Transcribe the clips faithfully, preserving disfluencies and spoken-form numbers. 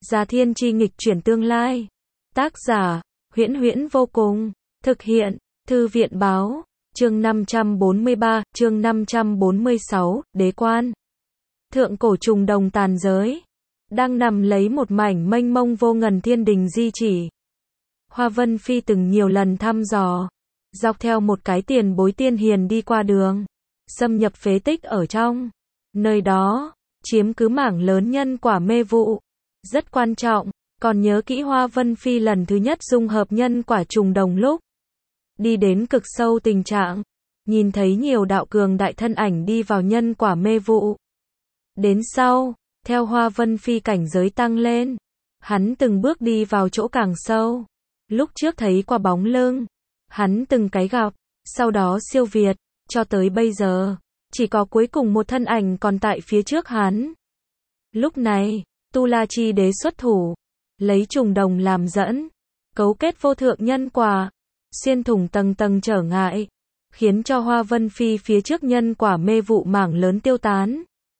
Gia thiên chi nghịch chuyển tương lai. Tác giả, Huyễn Huyễn vô cùng. Thực hiện, Thư viện báo. Chương năm trăm bốn mươi ba, chương năm trăm bốn mươi sáu, Đế quan. Thượng cổ trùng đồng tàn giới. Đang nằm lấy một mảnh mênh mông vô ngần thiên đình di chỉ. Hoa Vân Phi từng nhiều lần thăm dò. Dọc theo một cái tiền bối tiên hiền đi qua đường. Xâm nhập phế tích ở trong. Nơi đó, chiếm cứ mảng lớn nhân quả mê vụ. Rất quan trọng, còn nhớ kỹ Hoa Vân Phi lần thứ nhất dung hợp nhân quả trùng đồng lúc. Đi đến cực sâu tình trạng. Nhìn thấy nhiều đạo cường đại thân ảnh đi vào nhân quả mê vụ. Đến sau, theo Hoa Vân Phi cảnh giới tăng lên. Hắn từng bước đi vào chỗ càng sâu. Lúc trước thấy qua bóng lưng. Hắn từng cái gặp, sau đó siêu việt, cho tới bây giờ. Chỉ có cuối cùng một thân ảnh còn tại phía trước hắn. Lúc này, Tu La Chi Đế xuất thủ. Lấy trùng đồng làm dẫn. Cấu kết vô thượng nhân quả. Xuyên thủng tầng tầng trở ngại. Khiến cho Hoa Vân Phi phía trước nhân quả mê vụ mảng lớn tiêu tán.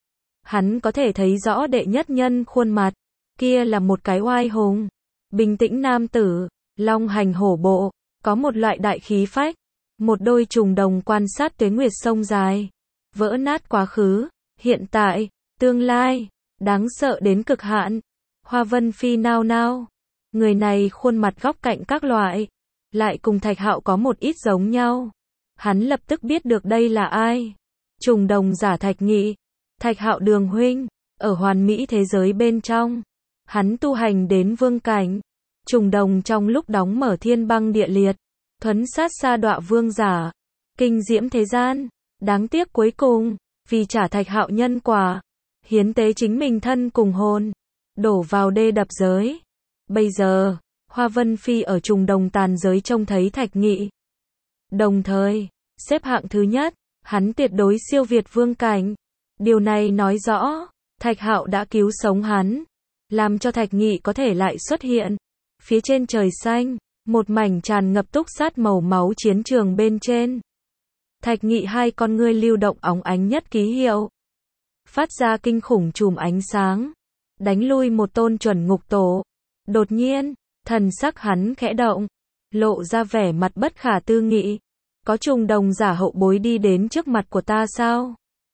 Hắn có thể thấy rõ đệ nhất nhân khuôn mặt. Kia là một cái oai hùng. Bình tĩnh nam tử. Long hành hổ bộ. Có một loại đại khí phách. Một đôi trùng đồng quan sát tuế nguyệt sông dài. Vỡ nát quá khứ. Hiện tại. Tương lai. Đáng sợ đến cực hạn. Hoa Vân Phi nao nao. Người này khuôn mặt góc cạnh các loại. Lại cùng Thạch Hạo có một ít giống nhau. Hắn lập tức biết được đây là ai. Trùng đồng giả Thạch Nghị. Thạch Hạo đường huynh. Ở hoàn mỹ thế giới bên trong. Hắn tu hành đến vương cảnh. Trùng đồng trong lúc đóng mở thiên băng địa liệt. Thuấn sát sa đọa vương giả. Kinh diễm thế gian. Đáng tiếc cuối cùng. Vì trả Thạch Hạo nhân quả. Hiến tế chính mình thân cùng hồn. Đổ vào đê đập giới. Bây giờ, Hoa Vân Phi ở trùng đồng tàn giới trông thấy Thạch Nghị. Đồng thời, xếp hạng thứ nhất, hắn tuyệt đối siêu việt vương cảnh. Điều này nói rõ, Thạch Hạo đã cứu sống hắn. Làm cho Thạch Nghị có thể lại xuất hiện. Phía trên trời xanh, một mảnh tràn ngập túc sát màu máu chiến trường bên trên. Thạch Nghị hai con ngươi lưu động óng ánh nhất ký hiệu. Phát ra kinh khủng chùm ánh sáng. Đánh lui một tôn chuẩn ngục tổ. Đột nhiên, thần sắc hắn khẽ động. Lộ ra vẻ mặt bất khả tư nghị. Có trùng đồng giả hậu bối đi đến trước mặt của ta sao?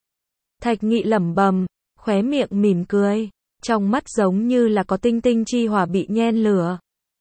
Thạch Nghị lẩm bẩm, khóe miệng mỉm cười. Trong mắt giống như là có tinh tinh chi hỏa bị nhen lửa.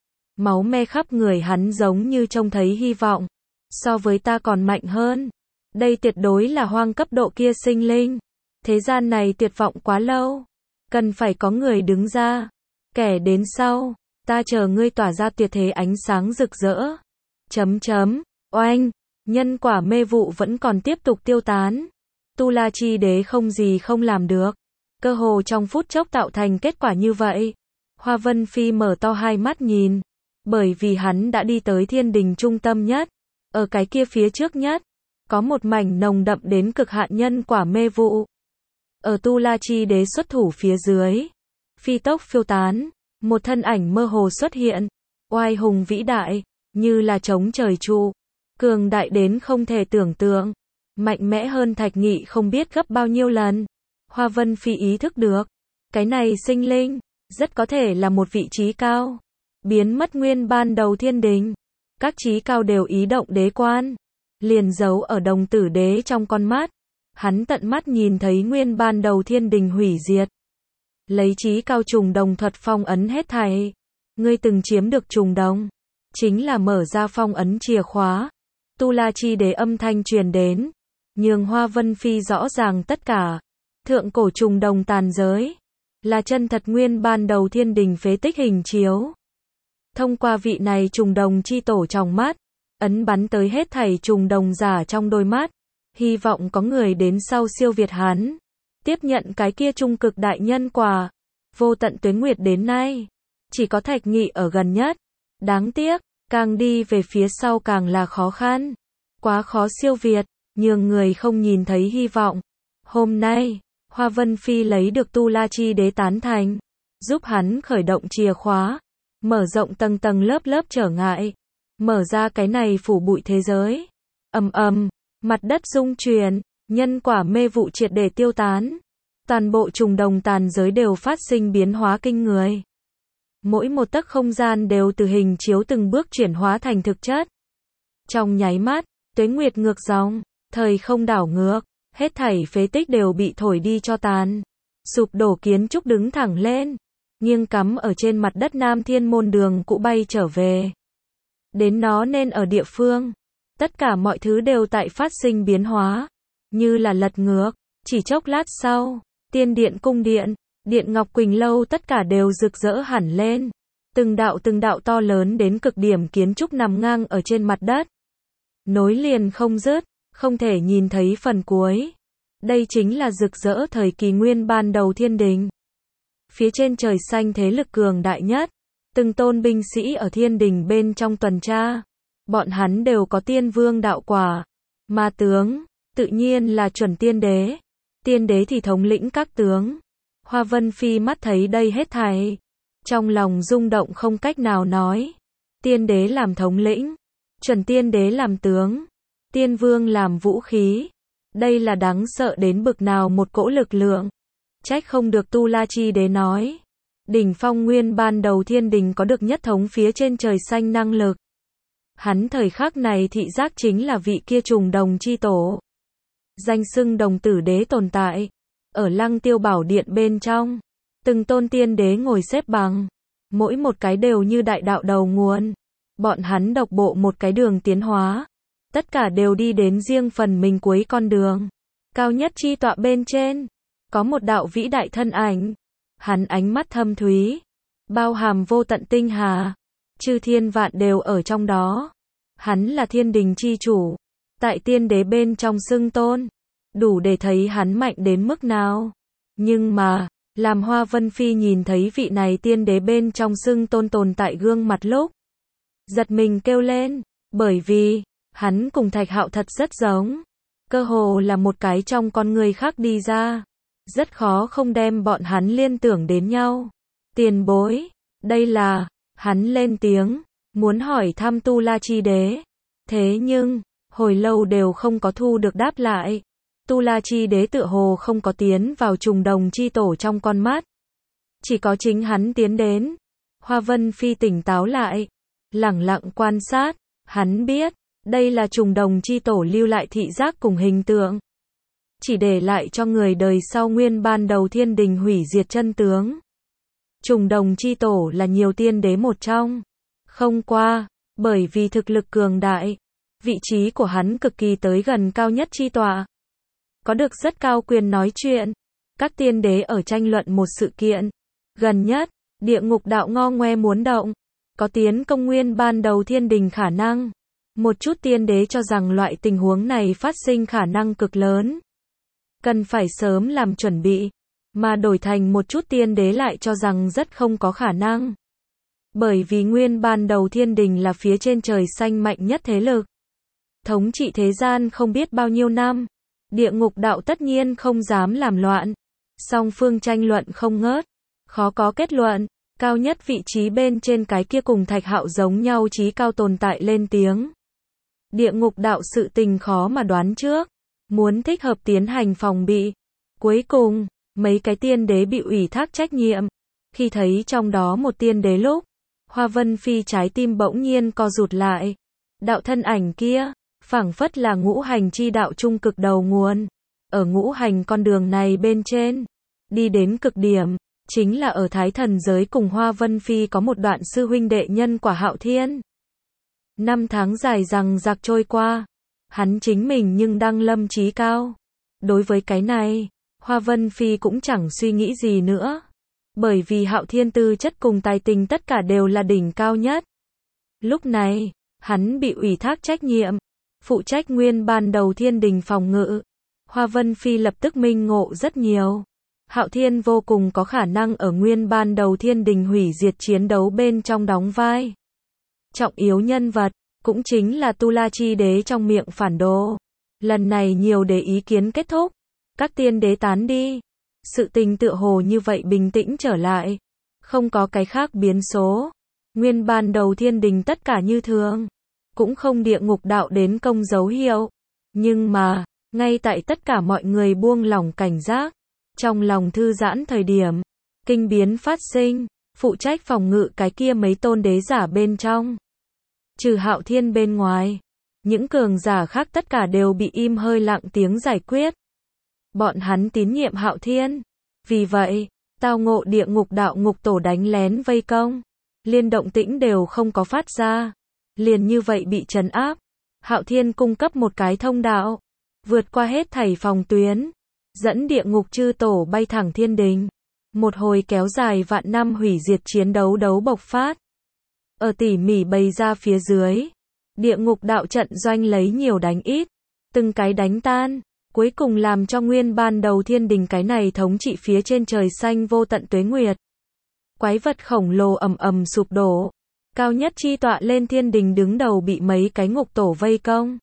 Máu me khắp người hắn giống như trông thấy hy vọng. So với ta còn mạnh hơn. Đây tuyệt đối là hoang cấp độ kia sinh linh. Thế gian này tuyệt vọng quá lâu. Cần phải có người đứng ra. Kẻ đến sau. Ta chờ ngươi tỏa ra tuyệt thế ánh sáng rực rỡ. Chấm chấm. Oanh. Nhân quả mê vụ vẫn còn tiếp tục tiêu tán. Tu La Chi Đế không gì không làm được. Cơ hồ trong phút chốc tạo thành kết quả như vậy. Hoa Vân Phi mở to hai mắt nhìn. Bởi vì hắn đã đi tới thiên đình trung tâm nhất. Ở cái kia phía trước nhất. Có một mảnh nồng đậm đến cực hạn nhân quả mê vụ. Ở Tu La Chi Đế xuất thủ phía dưới. Phi tốc phiêu tán. Một thân ảnh mơ hồ xuất hiện. Oai hùng vĩ đại. Như là chống trời trụ. Cường đại đến không thể tưởng tượng. Mạnh mẽ hơn Thạch Nghị không biết gấp bao nhiêu lần. Hoa Vân Phi ý thức được. Cái này sinh linh. Rất có thể là một vị trí cao. Biến mất nguyên ban đầu thiên đình. Các trí cao đều ý động đế quan. Liền giấu ở đồng tử đế trong con mắt. Hắn tận mắt nhìn thấy nguyên ban đầu thiên đình hủy diệt. Lấy trí cao trùng đồng thuật phong ấn hết thảy. Ngươi từng chiếm được trùng đồng. Chính là mở ra phong ấn chìa khóa. Tu La Chi Đế âm thanh truyền đến. Nhường Hoa Vân Phi rõ ràng tất cả. Thượng cổ trùng đồng tàn giới. Là chân thật nguyên ban đầu thiên đình phế tích hình chiếu. Thông qua vị này trùng đồng chi tổ trong mắt. Ấn bắn tới hết thảy trùng đồng giả trong đôi mắt. Hy vọng có người đến sau siêu việt hắn. Tiếp nhận cái kia trung cực đại nhân quả. Vô tận tuế nguyệt đến nay. Chỉ có Thạch Nghị ở gần nhất. Đáng tiếc, càng đi về phía sau càng là khó khăn. Quá khó siêu việt, nhường người không nhìn thấy hy vọng. Hôm nay, Hoa Vân Phi lấy được Tu La Chi Đế tán thành. Giúp hắn khởi động chìa khóa. Mở rộng tầng tầng lớp lớp trở ngại. Mở ra cái này phủ bụi thế giới. Ầm ầm, mặt đất rung chuyển, nhân quả mê vụ triệt để tiêu tán. Toàn bộ trùng đồng tàn giới đều phát sinh biến hóa kinh người. Mỗi một tấc không gian đều từ hình chiếu từng bước chuyển hóa thành thực chất. Trong nháy mắt, tuế nguyệt ngược dòng, thời không đảo ngược, hết thảy phế tích đều bị thổi đi cho tàn. Sụp đổ kiến trúc đứng thẳng lên, nghiêng cắm ở trên mặt đất Nam Thiên Môn đường cũ bay trở về. Đến nó nên ở địa phương. Tất cả mọi thứ đều tại phát sinh biến hóa, như là lật ngược. Chỉ chốc lát sau, tiên điện cung điện, điện Ngọc Quỳnh lâu tất cả đều rực rỡ hẳn lên. Từng đạo từng đạo to lớn đến cực điểm kiến trúc nằm ngang ở trên mặt đất. Nối liền không dứt, không thể nhìn thấy phần cuối. Đây chính là rực rỡ thời kỳ nguyên ban đầu thiên đình. Phía trên trời xanh thế lực cường đại nhất, từng tôn binh sĩ ở thiên đình bên trong tuần tra. Bọn hắn đều có tiên vương đạo quả, ma tướng, tự nhiên là chuẩn tiên đế. Tiên đế thì thống lĩnh các tướng. Hoa Vân Phi mắt thấy đây hết thảy, trong lòng rung động không cách nào nói. Tiên đế làm thống lĩnh, chuẩn tiên đế làm tướng, tiên vương làm vũ khí. Đây là đáng sợ đến bực nào một cỗ lực lượng. Trách không được Tu La Chi Đế nói, đỉnh phong nguyên ban đầu thiên đình có được nhất thống phía trên trời xanh năng lực. Hắn thời khắc này thị giác chính là vị kia trùng đồng chi tổ. Danh xưng đồng tử đế tồn tại. Ở Lăng Tiêu Bảo Điện bên trong, từng tôn tiên đế ngồi xếp bằng. Mỗi một cái đều như đại đạo đầu nguồn. Bọn hắn độc bộ một cái đường tiến hóa. Tất cả đều đi đến riêng phần mình cuối con đường. Cao nhất chi tọa bên trên, có một đạo vĩ đại thân ảnh. Hắn ánh mắt thâm thúy, bao hàm vô tận tinh hà. Chư thiên vạn đều ở trong đó. Hắn là thiên đình chi chủ. Tại tiên đế bên trong xưng tôn. Đủ để thấy hắn mạnh đến mức nào. Nhưng mà, làm Hoa Vân Phi nhìn thấy vị này tiên đế bên trong xưng tôn tồn tại gương mặt lúc. Giật mình kêu lên, bởi vì, hắn cùng Thạch Hạo thật rất giống. Cơ hồ là một cái trong con người khác đi ra. Rất khó không đem bọn hắn liên tưởng đến nhau. Tiền bối, đây là, hắn lên tiếng, muốn hỏi thăm Tu La Chi Đế. Thế nhưng, hồi lâu đều không có thu được đáp lại. Tu La Chi Đế tựa hồ không có tiến vào trùng đồng chi tổ trong con mắt. Chỉ có chính hắn tiến đến. Hoa Vân Phi tỉnh táo lại, lẳng lặng quan sát, hắn biết, đây là trùng đồng chi tổ lưu lại thị giác cùng hình tượng. Chỉ để lại cho người đời sau nguyên ban đầu thiên đình hủy diệt chân tướng. Trùng đồng chi tổ là nhiều tiên đế một trong. Không qua, bởi vì thực lực cường đại, vị trí của hắn cực kỳ tới gần cao nhất chi tọa. Có được rất cao quyền nói chuyện. Các tiên đế ở tranh luận một sự kiện. Gần nhất, địa ngục đạo ngo ngoe muốn động. Có tiến công nguyên ban đầu thiên đình khả năng. Một chút tiên đế cho rằng loại tình huống này phát sinh khả năng cực lớn. Cần phải sớm làm chuẩn bị. Mà đổi thành một chút tiên đế lại cho rằng rất không có khả năng. Bởi vì nguyên ban đầu thiên đình là phía trên trời xanh mạnh nhất thế lực. Thống trị thế gian không biết bao nhiêu năm. Địa ngục đạo tất nhiên không dám làm loạn. Song phương tranh luận không ngớt. Khó có kết luận. Cao nhất vị trí bên trên cái kia cùng Thạch Hạo giống nhau trí cao tồn tại lên tiếng. Địa ngục đạo sự tình khó mà đoán trước. Muốn thích hợp tiến hành phòng bị. Cuối cùng, mấy cái tiên đế bị ủy thác trách nhiệm. Khi thấy trong đó một tiên đế lúc, Hoa Vân Phi trái tim bỗng nhiên co rụt lại. Đạo thân ảnh kia, phảng phất là ngũ hành chi đạo trung cực đầu nguồn. Ở ngũ hành con đường này bên trên, đi đến cực điểm, chính là ở Thái Thần giới cùng Hoa Vân Phi có một đoạn sư huynh đệ nhân quả Hạo Thiên. Năm tháng dài rằng giặc trôi qua, hắn chính mình nhưng đăng lâm chí cao. Đối với cái này, Hoa Vân Phi cũng chẳng suy nghĩ gì nữa. Bởi vì Hạo Thiên tư chất cùng tài tình tất cả đều là đỉnh cao nhất. Lúc này, hắn bị ủy thác trách nhiệm, phụ trách nguyên ban đầu thiên đình phòng ngự. Hoa Vân Phi lập tức minh ngộ rất nhiều. Hạo Thiên vô cùng có khả năng ở nguyên ban đầu thiên đình hủy diệt chiến đấu bên trong đóng vai trọng yếu nhân vật, cũng chính là Tu La Chi Đế trong miệng phản đồ. Lần này nhiều đế ý kiến kết thúc, các tiên đế tán đi. Sự tình tựa hồ như vậy bình tĩnh trở lại. Không có cái khác biến số. Nguyên ban đầu thiên đình tất cả như thường. Cũng không địa ngục đạo đến công dấu hiệu. Nhưng mà, ngay tại tất cả mọi người buông lỏng cảnh giác, trong lòng thư giãn thời điểm, kinh biến phát sinh. phụ trách phòng ngự cái kia mấy tôn đế giả bên trong. Trừ Hạo Thiên bên ngoài, những cường giả khác tất cả đều bị im hơi lặng tiếng giải quyết. Bọn hắn tín nhiệm Hạo Thiên. Vì vậy, tao ngộ địa ngục đạo ngục tổ đánh lén vây công, liên động tĩnh đều không có phát ra. Liền như vậy bị trấn áp. Hạo Thiên cung cấp một cái thông đạo, vượt qua hết thảy phòng tuyến, dẫn địa ngục chư tổ bay thẳng thiên đình. Một hồi kéo dài vạn năm hủy diệt chiến đấu đấu bộc phát. Ở tỉ mỉ bày ra phía dưới, địa ngục đạo trận doanh lấy nhiều đánh ít, từng cái đánh tan, cuối cùng làm cho nguyên ban đầu thiên đình cái này thống trị phía trên trời xanh vô tận tuế nguyệt. Quái vật khổng lồ ầm ầm sụp đổ, cao nhất chi tọa lên thiên đình đứng đầu bị mấy cái ngục tổ vây công,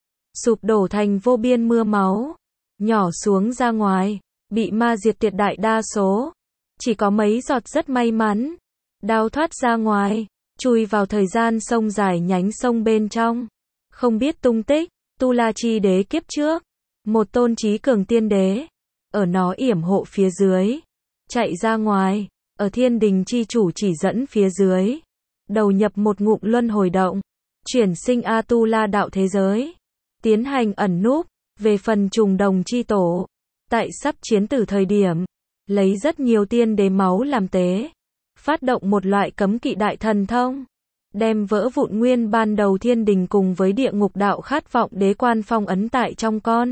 sụp đổ thành vô biên mưa máu, nhỏ xuống ra ngoài, bị ma diệt tuyệt đại đa số, chỉ có mấy giọt rất may mắn, đào thoát ra ngoài, chui vào thời gian sông dài nhánh sông bên trong, không biết tung tích. Tu La Chi Đế kiếp trước, một tôn trí cường tiên đế, ở nó yểm hộ phía dưới, chạy ra ngoài, ở thiên đình chi chủ chỉ dẫn phía dưới, đầu nhập một ngụm luân hồi động, chuyển sinh A Tu La đạo thế giới, tiến hành ẩn núp. Về phần trùng đồng chi tổ, tại sắp chiến tử thời điểm, lấy rất nhiều tiên đế máu làm tế, phát động một loại cấm kỵ đại thần thông, đem vỡ vụn nguyên ban đầu thiên đình cùng với địa ngục đạo khát vọng đế quan phong ấn tại trong con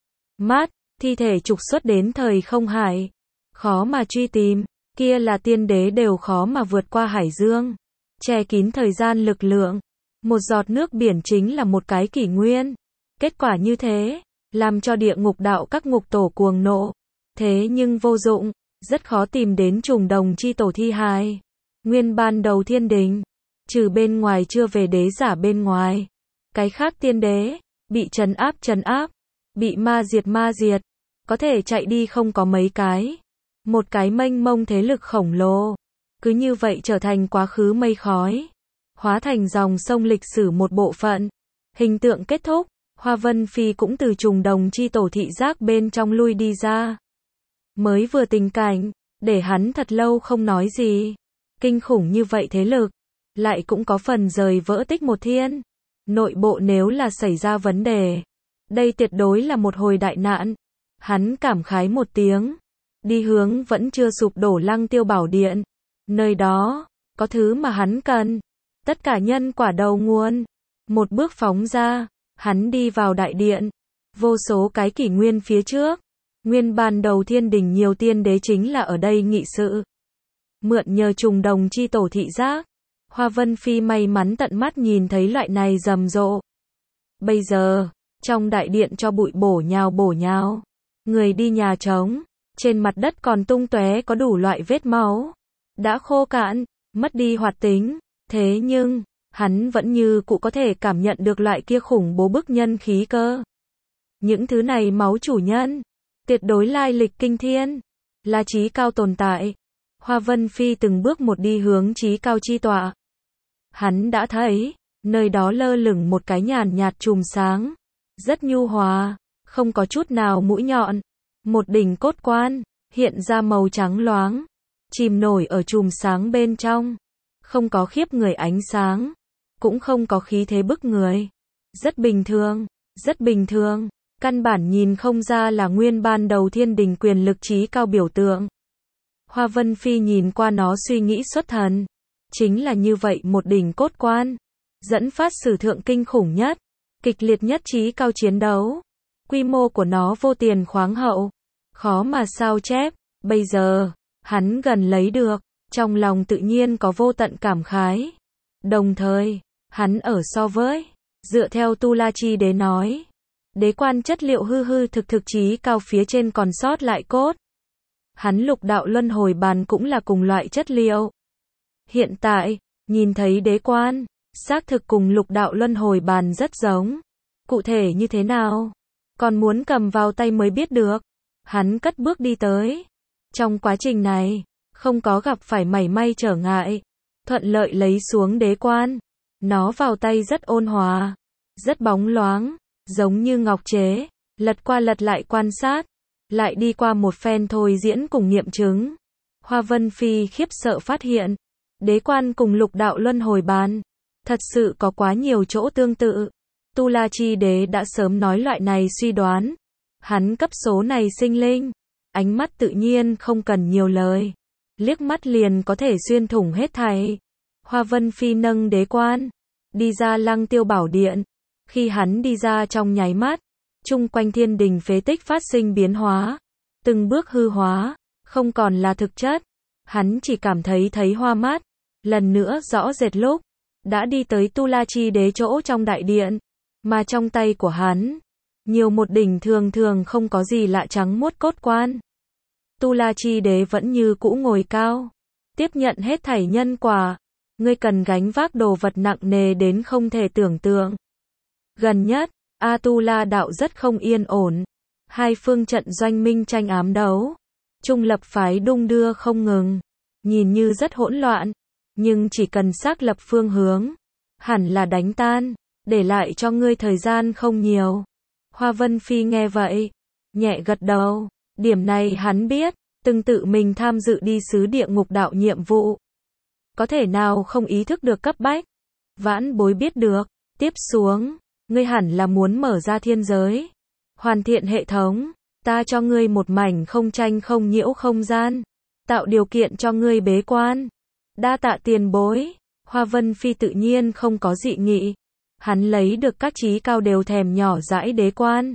mắt, thi thể trục xuất đến thời không hải, khó mà truy tìm, kia là tiên đế đều khó mà vượt qua hải dương, che kín thời gian lực lượng, một giọt nước biển chính là một cái kỷ nguyên. Kết quả như thế, làm cho địa ngục đạo các ngục tổ cuồng nộ, thế nhưng vô dụng, rất khó tìm đến trùng đồng chi tổ thi hài. Nguyên ban đầu thiên đình, trừ bên ngoài chưa về đế giả bên ngoài, cái khác tiên đế, bị trấn áp trấn áp, bị ma diệt ma diệt, có thể chạy đi không có mấy cái. Một cái mênh mông thế lực khổng lồ, cứ như vậy trở thành quá khứ mây khói, hóa thành dòng sông lịch sử một bộ phận. Hình tượng kết thúc, Hoa Vân Phi cũng từ trùng đồng chi tổ thị giác bên trong lui đi ra. Mới vừa tình cảnh, để hắn thật lâu không nói gì. Kinh khủng như vậy thế lực, lại cũng có phần rời vỡ tích một thiên. Nội bộ nếu là xảy ra vấn đề, đây tuyệt đối là một hồi đại nạn. Hắn cảm khái một tiếng, đi hướng vẫn chưa sụp đổ Lăng Tiêu Bảo Điện. Nơi đó, có thứ mà hắn cần. Tất cả nhân quả đầu nguồn. Một bước phóng ra, hắn đi vào đại điện. Vô số cái kỷ nguyên phía trước, nguyên ban đầu thiên đình nhiều tiên đế chính là ở đây nghị sự. Mượn nhờ trùng đồng chi tổ thị giác, Hoa Vân Phi may mắn tận mắt nhìn thấy loại này rầm rộ. Bây giờ, trong đại điện cho bụi bổ nhào bổ nhào, người đi nhà trống, trên mặt đất còn tung tóe có đủ loại vết máu, đã khô cạn, mất đi hoạt tính, thế nhưng, hắn vẫn như cũ có thể cảm nhận được loại kia khủng bố bức nhân khí cơ. Những thứ này máu chủ nhân, tuyệt đối lai lịch kinh thiên, là trí cao tồn tại. Hoa Vân Phi từng bước một đi hướng trí cao chi tọa. Hắn đã thấy, nơi đó lơ lửng một cái nhàn nhạt chùm sáng, rất nhu hòa, không có chút nào mũi nhọn. Một đỉnh cốt quan, hiện ra màu trắng loáng, chìm nổi ở chùm sáng bên trong. Không có khiếp người ánh sáng, cũng không có khí thế bức người. Rất bình thường, rất bình thường, căn bản nhìn không ra là nguyên ban đầu thiên đình quyền lực trí cao biểu tượng. Hoa Vân Phi nhìn qua nó suy nghĩ xuất thần. Chính là như vậy một đỉnh cốt quan, dẫn phát sử thượng kinh khủng nhất, kịch liệt nhất trí cao chiến đấu. Quy mô của nó vô tiền khoáng hậu, khó mà sao chép. Bây giờ, hắn gần lấy được, trong lòng tự nhiên có vô tận cảm khái. Đồng thời, hắn ở so với, dựa theo Tu La Chi Đế nói, đế quan chất liệu hư hư thực thực trí cao phía trên còn sót lại cốt. Hắn lục đạo luân hồi bàn cũng là cùng loại chất liệu. Hiện tại, nhìn thấy đế quan, xác thực cùng lục đạo luân hồi bàn rất giống. Cụ thể như thế nào? Còn muốn cầm vào tay mới biết được. Hắn cất bước đi tới. Trong quá trình này, không có gặp phải mảy may trở ngại. Thuận lợi lấy xuống đế quan. Nó vào tay rất ôn hòa, rất bóng loáng, giống như ngọc chế. Lật qua lật lại quan sát, lại đi qua một phen thôi diễn cùng nghiệm chứng. Hoa Vân Phi khiếp sợ phát hiện, đế quan cùng lục đạo luân hồi bàn, thật sự có quá nhiều chỗ tương tự. Tu La Chi Đế đã sớm nói loại này suy đoán. Hắn cấp số này sinh linh, ánh mắt tự nhiên không cần nhiều lời, liếc mắt liền có thể xuyên thủng hết thảy. Hoa Vân Phi nâng đế quan, đi ra Lăng Tiêu Bảo Điện. Khi hắn đi ra trong nháy mắt, chung quanh thiên đình phế tích phát sinh biến hóa, từng bước hư hóa, không còn là thực chất. Hắn chỉ cảm thấy thấy hoa mắt, lần nữa rõ rệt lúc đã đi tới Tu La Chi Đế chỗ trong đại điện, mà trong tay của hắn nhiều một đỉnh thường thường không có gì lạ trắng muốt cốt quan. Tu La Chi Đế vẫn như cũ ngồi cao, tiếp nhận hết thảy nhân quả. Ngươi cần gánh vác đồ vật nặng nề đến không thể tưởng tượng. Gần nhất, A Tu La đạo rất không yên ổn. Hai phương trận doanh minh tranh ám đấu. Trung lập phái đung đưa không ngừng. Nhìn như rất hỗn loạn, nhưng chỉ cần xác lập phương hướng, hẳn là đánh tan, để lại cho ngươi thời gian không nhiều. Hoa Vân Phi nghe vậy, nhẹ gật đầu. Điểm này hắn biết, từng tự mình tham dự đi sứ địa ngục đạo nhiệm vụ. Có thể nào không ý thức được cấp bách. Vãn bối biết được, tiếp xuống, ngươi hẳn là muốn mở ra thiên giới, hoàn thiện hệ thống, ta cho ngươi một mảnh không tranh không nhiễu không gian, tạo điều kiện cho ngươi bế quan. Đa tạ tiền bối. Hoa Vân Phi tự nhiên không có dị nghị. Hắn lấy được các chí cao đều thèm nhỏ dãi đế quan.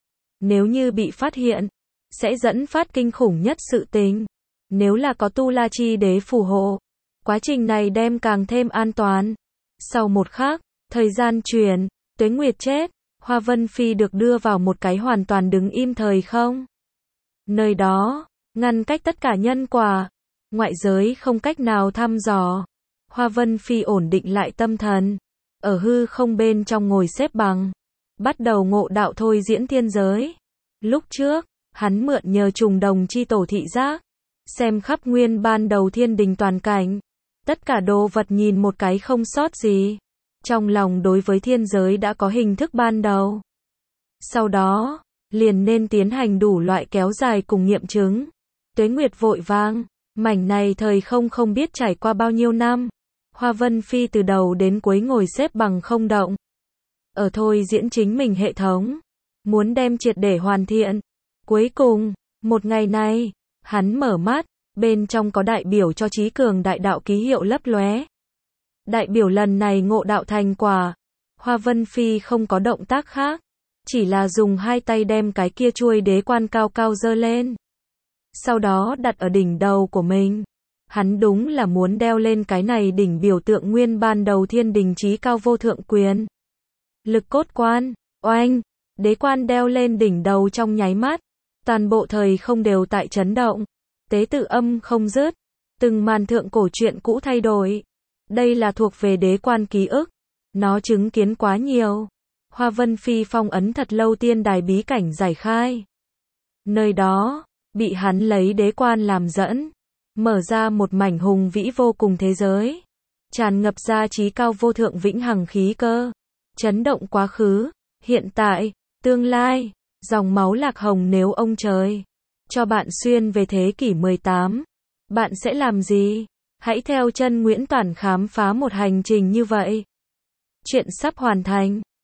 Nếu như bị phát hiện, sẽ dẫn phát kinh khủng nhất sự tình. Nếu là có Tu La Chi Đế phù hộ, quá trình này đem càng thêm an toàn. Sau một khắc, thời gian chuyển, Tuế Nguyệt chết, Hoa Vân Phi được đưa vào một cái hoàn toàn đứng im thời không. Nơi đó, ngăn cách tất cả nhân quả, ngoại giới không cách nào thăm dò. Hoa Vân Phi ổn định lại tâm thần, ở hư không bên trong ngồi xếp bằng, bắt đầu ngộ đạo thôi diễn thiên giới. Lúc trước, hắn mượn nhờ trùng đồng chi tổ thị giác, xem khắp nguyên ban đầu thiên đình toàn cảnh, tất cả đồ vật nhìn một cái không sót gì. Trong lòng đối với thiên giới đã có hình thức ban đầu. Sau đó, liền nên tiến hành đủ loại kéo dài cùng nghiệm chứng. Tuế Nguyệt vội vang, mảnh này thời không không biết trải qua bao nhiêu năm. Hoa Vân Phi từ đầu đến cuối ngồi xếp bằng không động. Ở thôi diễn chính mình hệ thống, muốn đem triệt để hoàn thiện. Cuối cùng, một ngày này, hắn mở mắt, bên trong có đại biểu cho trí cường đại đạo ký hiệu lấp lóe. Đại biểu lần này ngộ đạo thành quả. Hoa Vân Phi không có động tác khác, chỉ là dùng hai tay đem cái kia chuôi đế quan cao cao giơ lên. Sau đó đặt ở đỉnh đầu của mình. Hắn đúng là muốn đeo lên cái này đỉnh biểu tượng nguyên ban đầu thiên đình chí cao vô thượng quyền. Lực cốt quan, oanh, đế quan đeo lên đỉnh đầu trong nháy mắt. Toàn bộ thời không đều tại chấn động. Tế tự âm không dứt. Từng màn thượng cổ truyện cũ thay đổi. Đây là thuộc về đế quan ký ức. Nó chứng kiến quá nhiều. Hoa Vân Phi phong ấn thật lâu tiên đài bí cảnh giải khai. Nơi đó, bị hắn lấy đế quan làm dẫn. Mở ra một mảnh hùng vĩ vô cùng thế giới. Tràn ngập ra trí cao vô thượng vĩnh hằng khí cơ. Chấn động quá khứ, hiện tại, tương lai. Dòng máu lạc hồng nếu ông trời cho bạn xuyên về thế kỷ mười tám. Bạn sẽ làm gì? Hãy theo chân Nguyễn Toản khám phá một hành trình như vậy. Chuyện sắp hoàn thành.